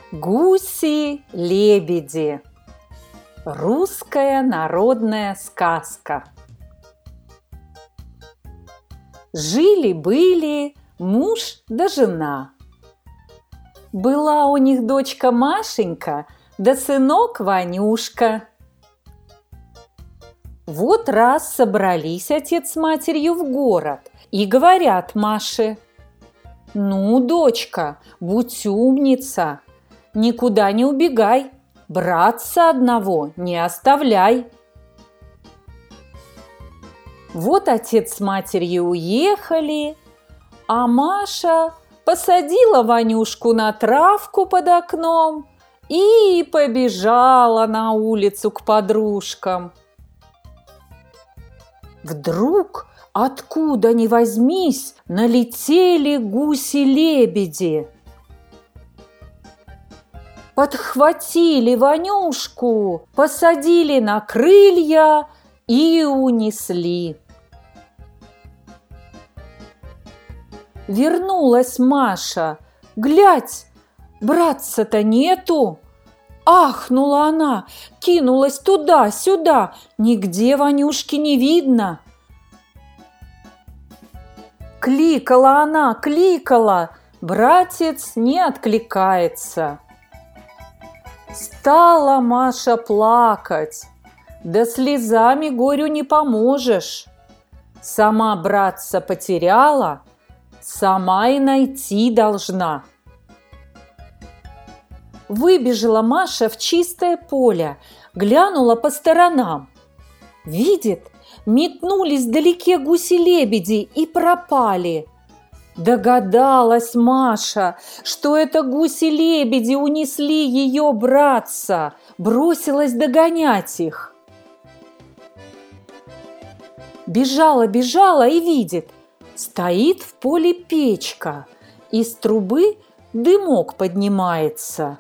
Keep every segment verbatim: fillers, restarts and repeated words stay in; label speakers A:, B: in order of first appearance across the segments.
A: Гуси-лебеди. Русская народная сказка. Жили-были муж да жена. Была у них дочка Машенька да сынок Ванюшка. Вот раз собрались отец с матерью в город и говорят Маше: «Ну, дочка, будь умница, никуда не убегай, братца одного не оставляй». Вот отец с матерью уехали, а Маша посадила Ванюшку на травку под окном и побежала на улицу к подружкам. Вдруг, откуда ни возьмись, налетели гуси-лебеди. Подхватили Ванюшку, посадили на крылья и унесли. Вернулась Маша. Глядь, братца-то нету. Ахнула она, кинулась туда-сюда, нигде Ванюшки не видно. Кликала она, кликала, братец не откликается. Стала Маша плакать, да слезами горю не поможешь. Сама братца потеряла, сама и найти должна. Выбежала Маша в чистое поле, глянула по сторонам. Видит, метнулись вдалеке гуси-лебеди и пропали. Догадалась Маша, что это гуси-лебеди унесли ее братца, бросилась догонять их. Бежала, бежала и видит, стоит в поле печка, из трубы дымок поднимается.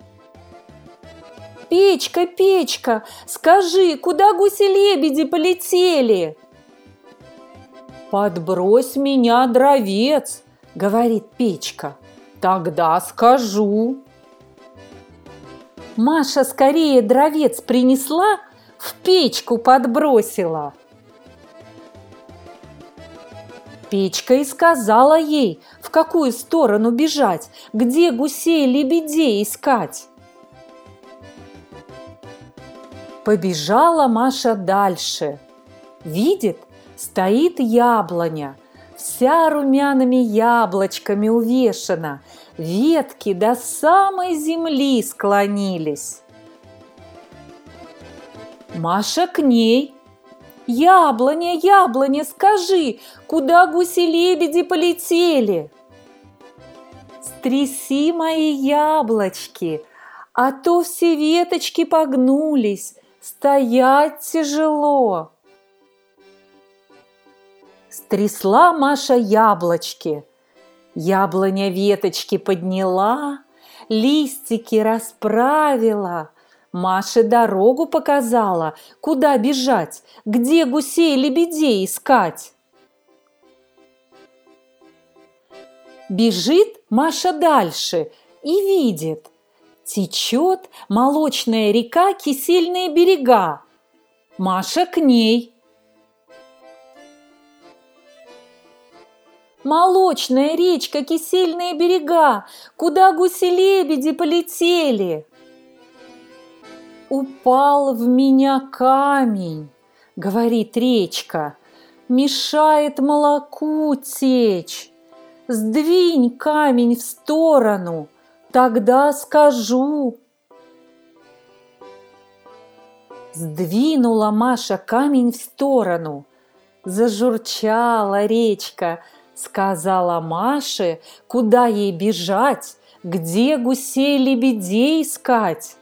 A: «Печка, печка, скажи, куда гуси-лебеди полетели?» «Подбрось меня, дровец», — говорит печка, — «тогда скажу». Маша скорее дровец принесла, в печку подбросила. Печка и сказала ей, в какую сторону бежать, где гусей-лебедей искать. Побежала Маша дальше. Видит, стоит яблоня, вся румяными яблочками увешана, ветки до самой земли склонились. Маша к ней. «Яблоня, яблоня, скажи, куда гуси-лебеди полетели?» «Стряси мои яблочки, а то все веточки погнулись, стоять тяжело». Стрясла Маша яблочки. Яблоня веточки подняла, листики расправила, Маше дорогу показала, куда бежать, где гусей-лебедей искать. Бежит Маша дальше и видит, течет молочная река Кисельные берега. Маша к ней. «Молочная речка Кисельные берега, куда гуси-лебеди полетели?» «Упал в меня камень, — говорит речка, — мешает молоку течь. Сдвинь камень в сторону, тогда скажу». Сдвинула Маша камень в сторону. Зажурчала речка, сказала Маше, куда ей бежать, где гусей-лебедей искать.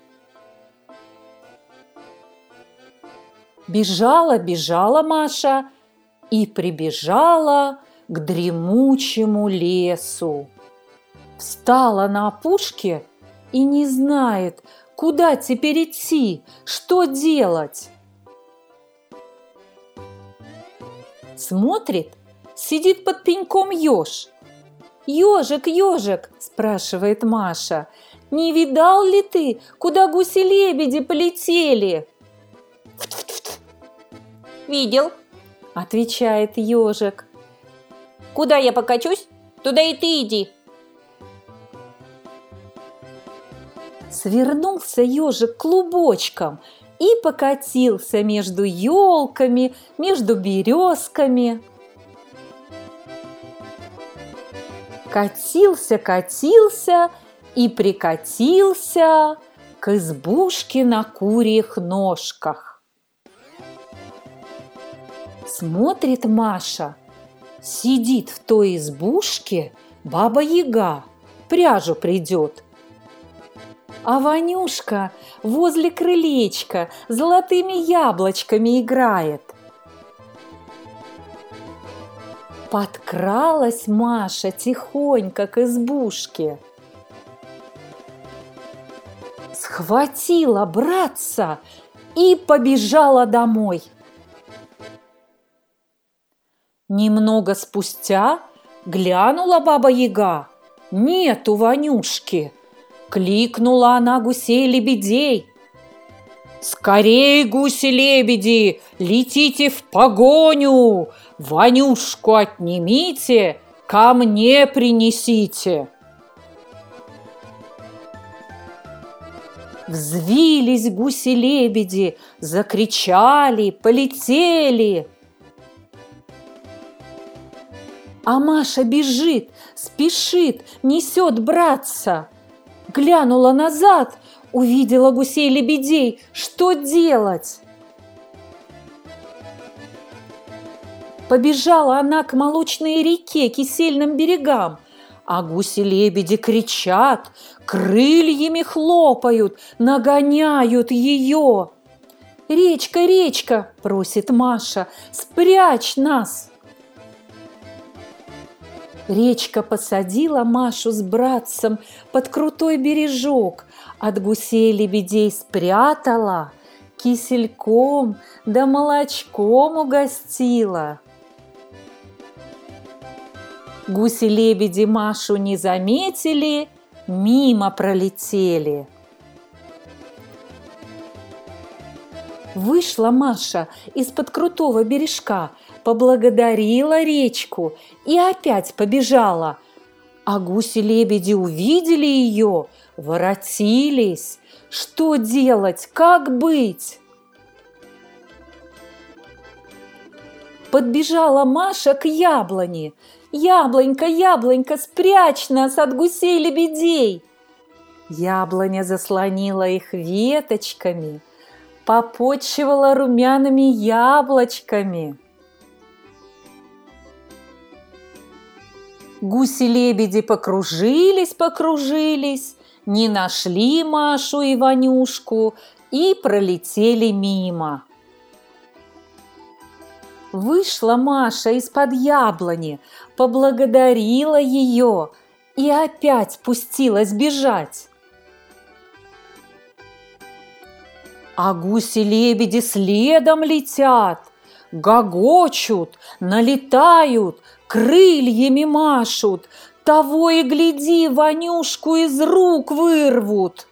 A: Бежала, бежала Маша и прибежала к дремучему лесу. Встала на опушке и не знает, куда теперь идти, что делать. Смотрит, сидит под пеньком еж. «Ежик, ежик!» – спрашивает Маша. Не видал ли ты, куда гуси-лебеди полетели?»
B: «Видел»,
A: – отвечает ежик.
B: «Куда я покачусь, туда и ты иди».
A: Свернулся ежик клубочком и покатился между елками, между березками. Катился, катился и прикатился к избушке на курьих ножках. Смотрит Маша, сидит в той избушке баба-яга, пряжу придет. А Ванюшка возле крылечка золотыми яблочками играет. Подкралась Маша тихонько к избушке. Схватила братца и побежала домой. Немного спустя глянула баба-яга. Нету Ванюшки. Кликнула она гусей-лебедей. «Скорей, гуси-лебеди, летите в погоню! Ванюшку отнимите, ко мне принесите!» Взвились гуси-лебеди, закричали, полетели. А Маша бежит, спешит, несет братца. Глянула назад, увидела гусей-лебедей. Что делать? Побежала она к молочной реке, кисельным берегам. А гуси-лебеди кричат, крыльями хлопают, нагоняют ее. «Речка, речка!» – просит Маша, «спрячь нас!» Речка посадила Машу с братцем под крутой бережок, от гусей-лебедей спрятала, кисельком да молочком угостила. Гуси-лебеди Машу не заметили, мимо пролетели. Вышла Маша из-под крутого бережка, поблагодарила речку и опять побежала. А гуси-лебеди увидели ее, воротились. Что делать, как быть? Подбежала Маша к яблоне. «Яблонька, яблонька, спрячь нас от гусей-лебедей!» Яблоня заслонила их веточками, попотчевала румяными яблочками. Гуси-лебеди покружились, покружились, не нашли Машу и Ванюшку и пролетели мимо. Вышла Маша из-под яблони, поблагодарила ее и опять пустилась бежать. А гуси-лебеди следом летят, гогочут, налетают, крыльями машут, того и гляди, Ванюшку из рук вырвут.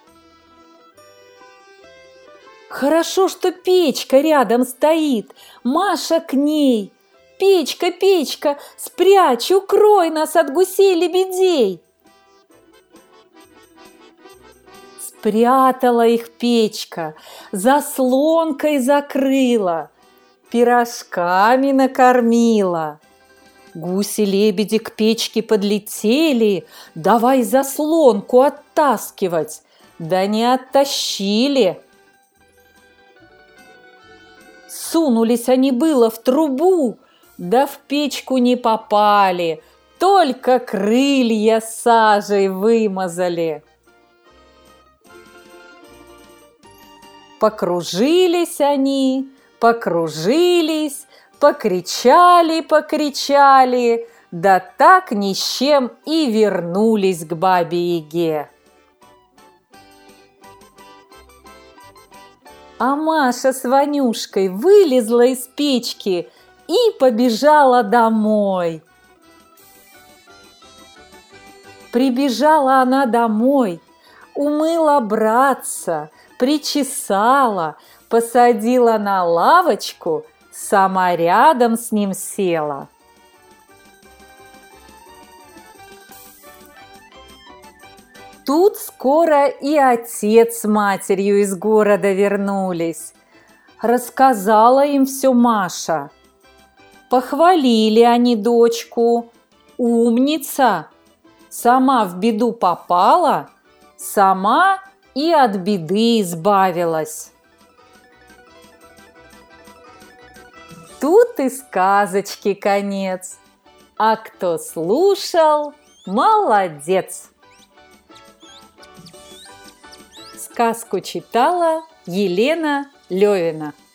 A: Хорошо, что печка рядом стоит, Маша к ней. «Печка, печка, спрячь, укрой нас от гусей-лебедей!» Спрятала их печка, заслонкой закрыла, пирожками накормила. Гуси-лебеди к печке подлетели, давай заслонку оттаскивать, да не оттащили. Сунулись они было в трубу, да в печку не попали, только крылья сажей вымазали. Покружились они, покружились, покричали, покричали, да так ни с чем и вернулись к бабе-яге. А Маша с Ванюшкой вылезла из печки и побежала домой. Прибежала она домой, умыла братца, причесала, посадила на лавочку, сама рядом с ним села. Тут скоро и отец с матерью из города вернулись. Рассказала им все Маша. Похвалили они дочку. Умница! Сама в беду попала, сама и от беды избавилась. Тут и сказочки конец. А кто слушал, молодец! Сказку читала Елена Левина.